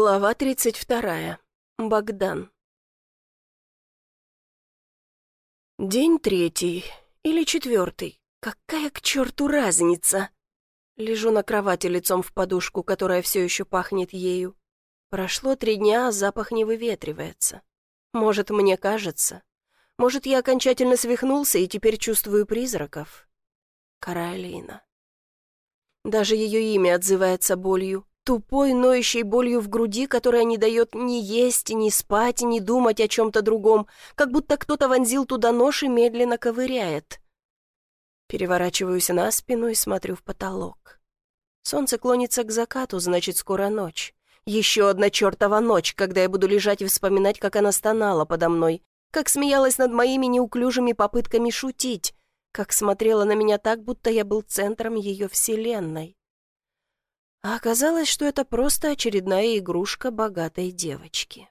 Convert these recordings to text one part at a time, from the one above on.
Глава 32. Богдан. День 3 или 4. Какая к черту разница? Лежу на кровати лицом в подушку, которая все еще пахнет ею. Прошло 3 дня, а запах не выветривается. Может, мне кажется. Может, я окончательно свихнулся и теперь чувствую призраков. Каролина. Даже ее имя отзывается болью. Тупой, ноющей болью в груди, которая не дает ни есть, ни спать, ни думать о чем-то другом, как будто кто-то вонзил туда нож и медленно ковыряет. Переворачиваюсь на спину и смотрю в потолок. Солнце клонится к закату, значит, скоро ночь. Еще одна чертова ночь, когда я буду лежать и вспоминать, как она стонала подо мной, как смеялась над моими неуклюжими попытками шутить, как смотрела на меня так, будто я был центром ее вселенной. А оказалось, что это просто очередная игрушка богатой девочки.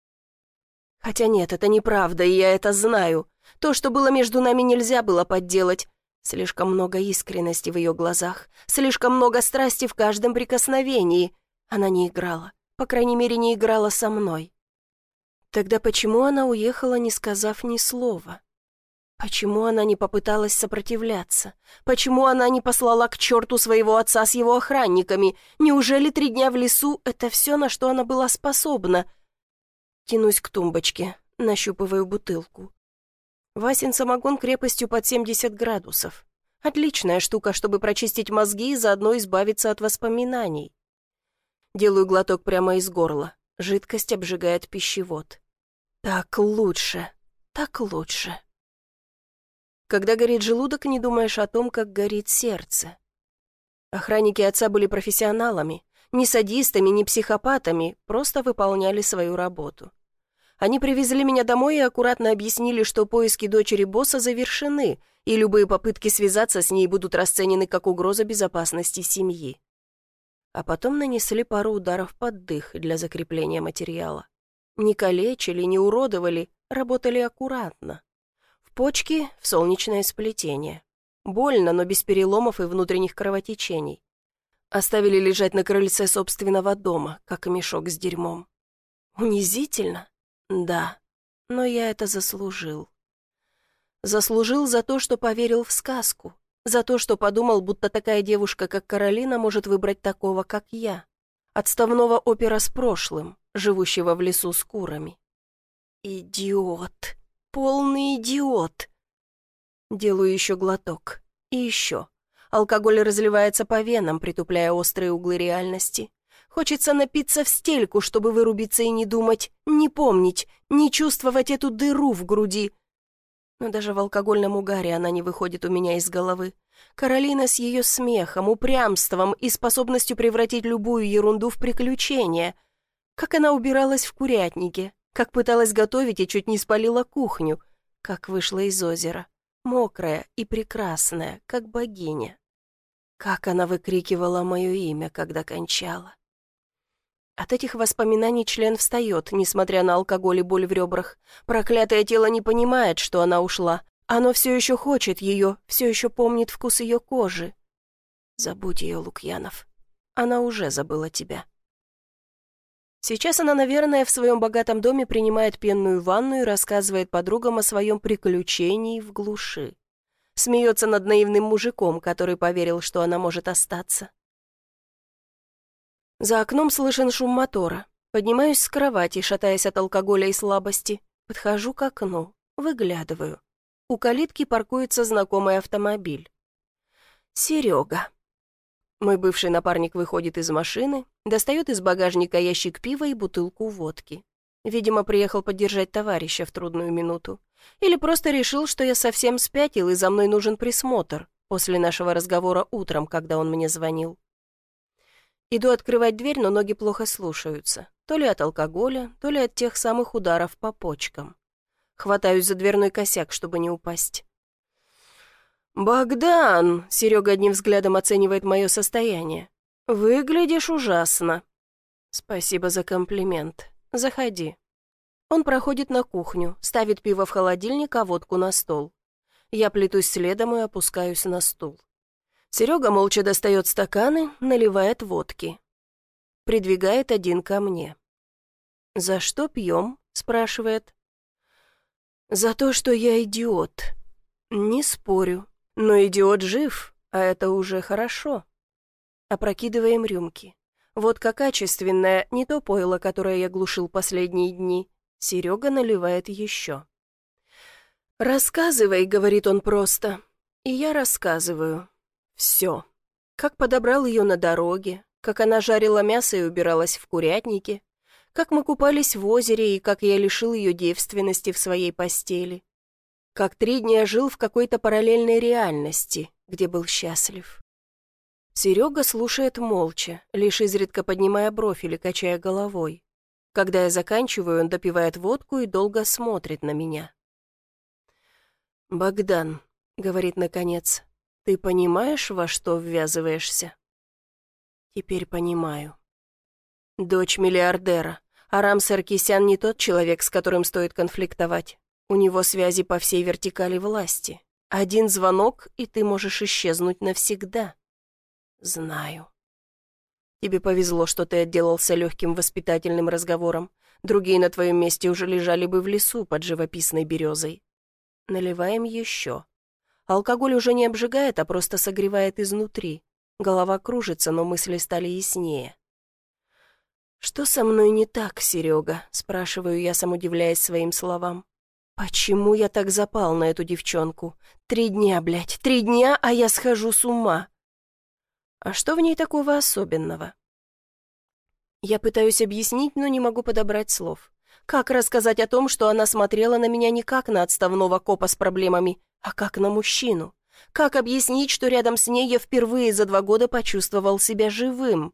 Хотя нет, это неправда, и я это знаю. То, что было между нами, нельзя было подделать. Слишком много искренности в ее глазах, слишком много страсти в каждом прикосновении. Она не играла, по крайней мере, не играла со мной. Тогда почему она уехала, не сказав ни слова? Почему она не попыталась сопротивляться? Почему она не послала к черту своего отца с его охранниками? Неужели 3 дня в лесу — это все, на что она была способна? Тянусь к тумбочке, нащупываю бутылку. Васин самогон крепостью под 70 градусов. Отличная штука, чтобы прочистить мозги и заодно избавиться от воспоминаний. Делаю глоток прямо из горла. Жидкость обжигает пищевод. Так лучше, так лучше. Когда горит желудок, не думаешь о том, как горит сердце. Охранники отца были профессионалами, не садистами, не психопатами, просто выполняли свою работу. Они привезли меня домой и аккуратно объяснили, что поиски дочери босса завершены, и любые попытки связаться с ней будут расценены как угроза безопасности семьи. А потом нанесли пару ударов под дых для закрепления материала. Не калечили, не уродовали, работали аккуратно. Почки в солнечное сплетение. Больно, но без переломов и внутренних кровотечений. Оставили лежать на крыльце собственного дома, как мешок с дерьмом. Унизительно? Да, но я это заслужил. Заслужил за то, что поверил в сказку, за то, что подумал, будто такая девушка, как Каролина, может выбрать такого, как я. Отставного опера с прошлым, живущего в лесу с курами. Идиот. Полный идиот. Делаю еще глоток. И еще. Алкоголь разливается по венам, притупляя острые углы реальности. Хочется напиться в стельку, чтобы вырубиться и не думать, не помнить, не чувствовать эту дыру в груди. Но даже в алкогольном угаре она не выходит у меня из головы. Каролина с ее смехом, упрямством и способностью превратить любую ерунду в приключение. Как она убиралась в курятнике. Как пыталась готовить и чуть не спалила кухню, как вышла из озера, мокрая и прекрасная, как богиня. Как она выкрикивала мое имя, когда кончала. От этих воспоминаний член встает, несмотря на алкоголь и боль в ребрах. Проклятое тело не понимает, что она ушла. Оно все еще хочет ее, все еще помнит вкус ее кожи. Забудь ее, Лукьянов. Она уже забыла тебя. Сейчас она, наверное, в своем богатом доме принимает пенную ванну и рассказывает подругам о своем приключении в глуши. Смеется над наивным мужиком, который поверил, что она может остаться. За окном слышен шум мотора. Поднимаюсь с кровати, шатаясь от алкоголя и слабости. Подхожу к окну, выглядываю. У калитки паркуется знакомый автомобиль. Серега. Мой бывший напарник выходит из машины, достает из багажника ящик пива и бутылку водки. Видимо, приехал поддержать товарища в трудную минуту. Или просто решил, что я совсем спятил и за мной нужен присмотр после нашего разговора утром, когда он мне звонил. Иду открывать дверь, но ноги плохо слушаются. То ли от алкоголя, то ли от тех самых ударов по почкам. Хватаюсь за дверной косяк, чтобы не упасть. «Богдан!» — Серега одним взглядом оценивает мое состояние. «Выглядишь ужасно». «Спасибо за комплимент. Заходи». Он проходит на кухню, ставит пиво в холодильник, а водку на стол. Я плетусь следом и опускаюсь на стул. Серега молча достает стаканы, наливает водки. придвигает один ко мне. «За что пьем?» — спрашивает. «За то, что я идиот». «Не спорю, но идиот жив, а это уже хорошо». Опрокидываем рюмки. Водка качественная, не то пойло, которое я глушил последние дни. Серега наливает еще. «Рассказывай», — говорит он просто. И я рассказываю. Все. Как подобрал ее на дороге, как она жарила мясо и убиралась в курятнике, как мы купались в озере и как я лишил ее девственности в своей постели, как 3 дня жил в какой-то параллельной реальности, где был счастлив. Серега слушает молча, лишь изредка поднимая бровь или качая головой. Когда я заканчиваю, он допивает водку и долго смотрит на меня. «Богдан», — говорит наконец, — «ты понимаешь, во что ввязываешься?» «Теперь понимаю». Дочь миллиардера. Арам Саркисян не тот человек, с которым стоит конфликтовать. У него связи по всей вертикали власти. Один звонок, и ты можешь исчезнуть навсегда. Знаю. Тебе повезло, что ты отделался легким воспитательным разговором. Другие на твоем месте уже лежали бы в лесу под живописной березой. Наливаем еще. Алкоголь уже не обжигает, а просто согревает изнутри. Голова кружится, но мысли стали яснее. «Что со мной не так, Серега?» — спрашиваю я, сам удивляясь своим словам. «Почему я так запал на эту девчонку? 3 дня, блядь, 3 дня, а я схожу с ума!» «А что в ней такого особенного?» Я пытаюсь объяснить, но не могу подобрать слов. Как рассказать о том, что она смотрела на меня не как на отставного копа с проблемами, а как на мужчину? Как объяснить, что рядом с ней я впервые за 2 года почувствовал себя живым?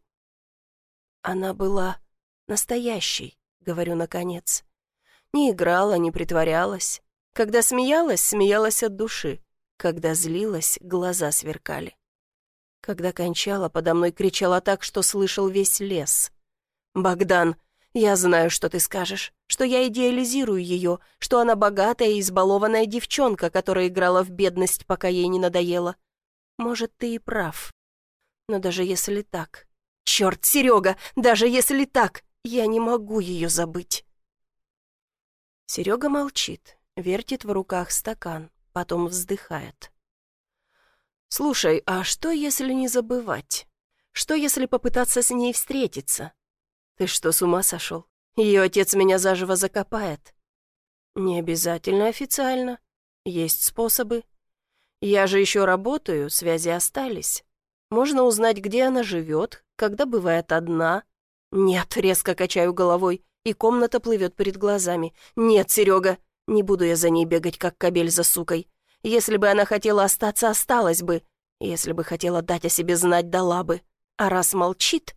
Она была настоящей, говорю наконец. Не играла, не притворялась. Когда смеялась, смеялась от души. Когда злилась, глаза сверкали. Когда кончала, подо мной кричала так, что слышал весь лес. «Богдан, я знаю, что ты скажешь, что я идеализирую ее, что она богатая и избалованная девчонка, которая играла в бедность, пока ей не надоело. Может, ты и прав. Но даже если так... Черт, Серега, даже если так, я не могу ее забыть». Серега молчит, вертит в руках стакан, потом вздыхает. «Слушай, а что, если не забывать? Что, если попытаться с ней встретиться? Ты что, с ума сошел? Ее отец меня заживо закопает». «Не обязательно официально. Есть способы. Я же еще работаю, связи остались. Можно узнать, где она живет, когда бывает одна». «Нет», — резко качаю головой, и комната плывет перед глазами. «Нет, Серега, не буду я за ней бегать, как кобель за сукой. Если бы она хотела остаться, осталась бы. Если бы хотела дать о себе знать, дала бы. А раз молчит...»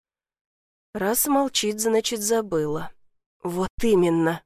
«Раз молчит, значит, забыла». «Вот именно».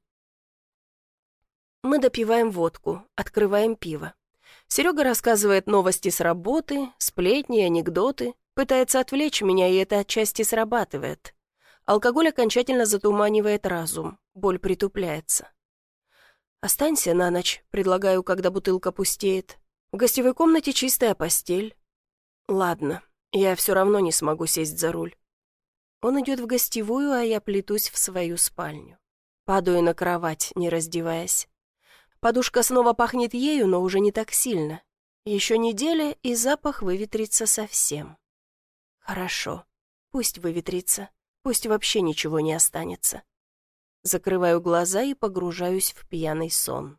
Мы допиваем водку, открываем пиво. Серега рассказывает новости с работы, сплетни, анекдоты, пытается отвлечь меня, и это отчасти срабатывает. Алкоголь окончательно затуманивает разум, боль притупляется. «Останься на ночь», — предлагаю, когда бутылка пустеет. «В гостевой комнате чистая постель». «Ладно, я все равно не смогу сесть за руль». Он идет в гостевую, а я плетусь в свою спальню. Падаю на кровать, не раздеваясь. Подушка снова пахнет ею, но уже не так сильно. Еще неделя, и запах выветрится совсем. Хорошо, пусть выветрится, пусть вообще ничего не останется. Закрываю глаза и погружаюсь в пьяный сон.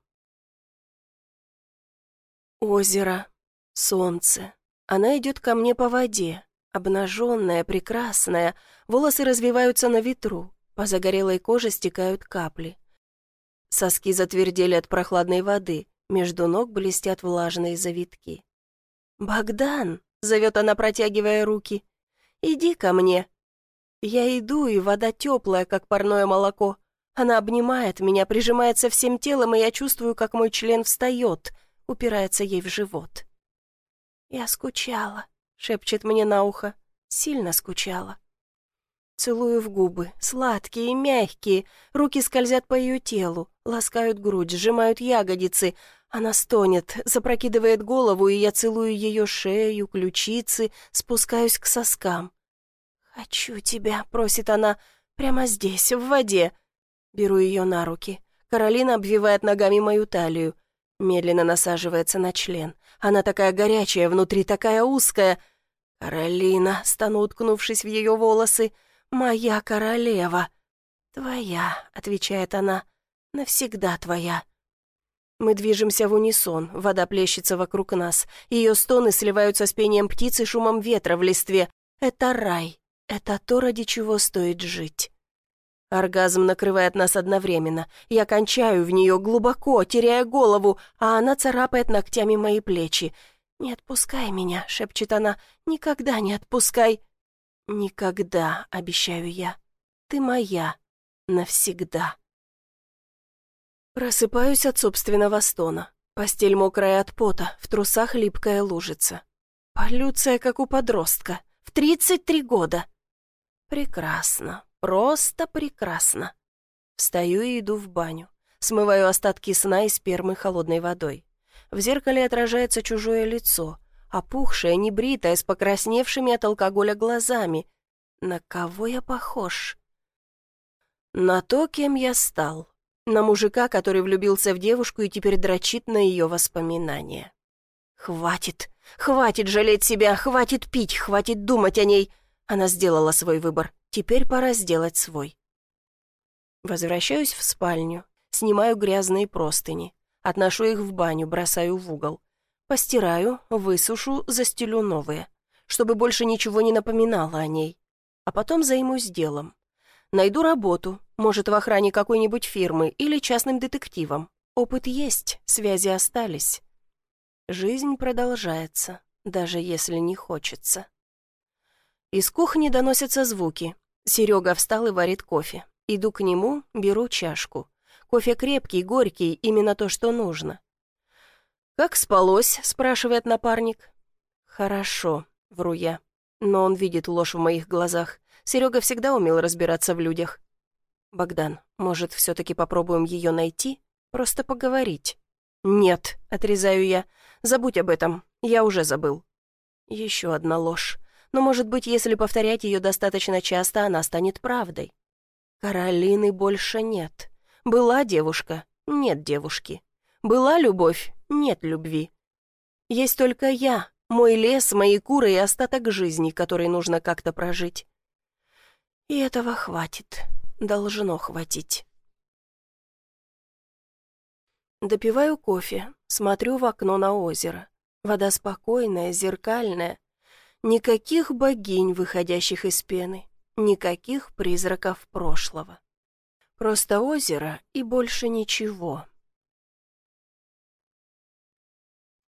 Озеро, солнце. Она идет ко мне по воде, обнаженная, прекрасная, волосы развиваются на ветру, по загорелой коже стекают капли. Соски затвердели от прохладной воды, между ног блестят влажные завитки. «Богдан!» — зовет она, протягивая руки. «Иди ко мне». Я иду, и вода теплая, как парное молоко. Она обнимает меня, прижимается всем телом, и я чувствую, как мой член встает, упирается ей в живот. «Я скучала», — шепчет мне на ухо, — «сильно скучала». Целую в губы, сладкие и мягкие, руки скользят по ее телу, ласкают грудь, сжимают ягодицы. Она стонет, запрокидывает голову, и я целую ее шею, ключицы, спускаюсь к соскам. «Хочу тебя», — просит она, — «прямо здесь, в воде». Беру ее на руки. Каролина обвивает ногами мою талию. Медленно насаживается на член. Она такая горячая, внутри такая узкая. «Каролина», — стану, уткнувшись в ее волосы, — «моя королева». «Твоя», — отвечает она, — «навсегда твоя». Мы движемся в унисон, вода плещется вокруг нас. Ее стоны сливаются с пением птиц и шумом ветра в листве. Это рай. Это то, ради чего стоит жить. Оргазм накрывает нас одновременно. Я кончаю в нее глубоко, теряя голову, а она царапает ногтями мои плечи. «Не отпускай меня», — шепчет она, — «никогда не отпускай». «Никогда», — обещаю я. «Ты моя. Навсегда». Просыпаюсь от собственного стона. Постель мокрая от пота, в трусах липкая лужица. Полюция, как у подростка. В 33 года. Прекрасно. Просто прекрасно. Встаю и иду в баню. Смываю остатки сна и спермы холодной водой. В зеркале отражается чужое лицо, опухшее, небритое, с покрасневшими от алкоголя глазами. На кого я похож? На то, кем я стал. На мужика, который влюбился в девушку и теперь дрочит на ее воспоминания. Хватит, хватит жалеть себя, хватит пить, хватит думать о ней. Она сделала свой выбор, теперь пора сделать свой. Возвращаюсь в спальню, снимаю грязные простыни, отношу их в баню, бросаю в угол. Постираю, высушу, застелю новые, чтобы больше ничего не напоминало о ней. А потом займусь делом. Найду работу, может, в охране какой-нибудь фирмы или частным детективом. Опыт есть, связи остались. Жизнь продолжается, даже если не хочется. Из кухни доносятся звуки. Серега встал и варит кофе. Иду к нему, беру чашку. Кофе крепкий, горький, именно то, что нужно. «Как спалось?» — спрашивает напарник. «Хорошо», — вру я. Но он видит ложь в моих глазах. Серега всегда умел разбираться в людях. «Богдан, может, все-таки попробуем ее найти? Просто поговорить?» «Нет», — отрезаю я. «Забудь об этом. Я уже забыл». Еще одна ложь. Но, может быть, если повторять ее достаточно часто, она станет правдой. Каролины больше нет. Была девушка, нет девушки. Была любовь, нет любви. Есть только я, мой лес, мои куры и остаток жизни, который нужно как-то прожить. И этого хватит. Должно хватить. Допиваю кофе, смотрю в окно на озеро. Вода спокойная, зеркальная. Никаких богинь, выходящих из пены. Никаких призраков прошлого. Просто озеро и больше ничего.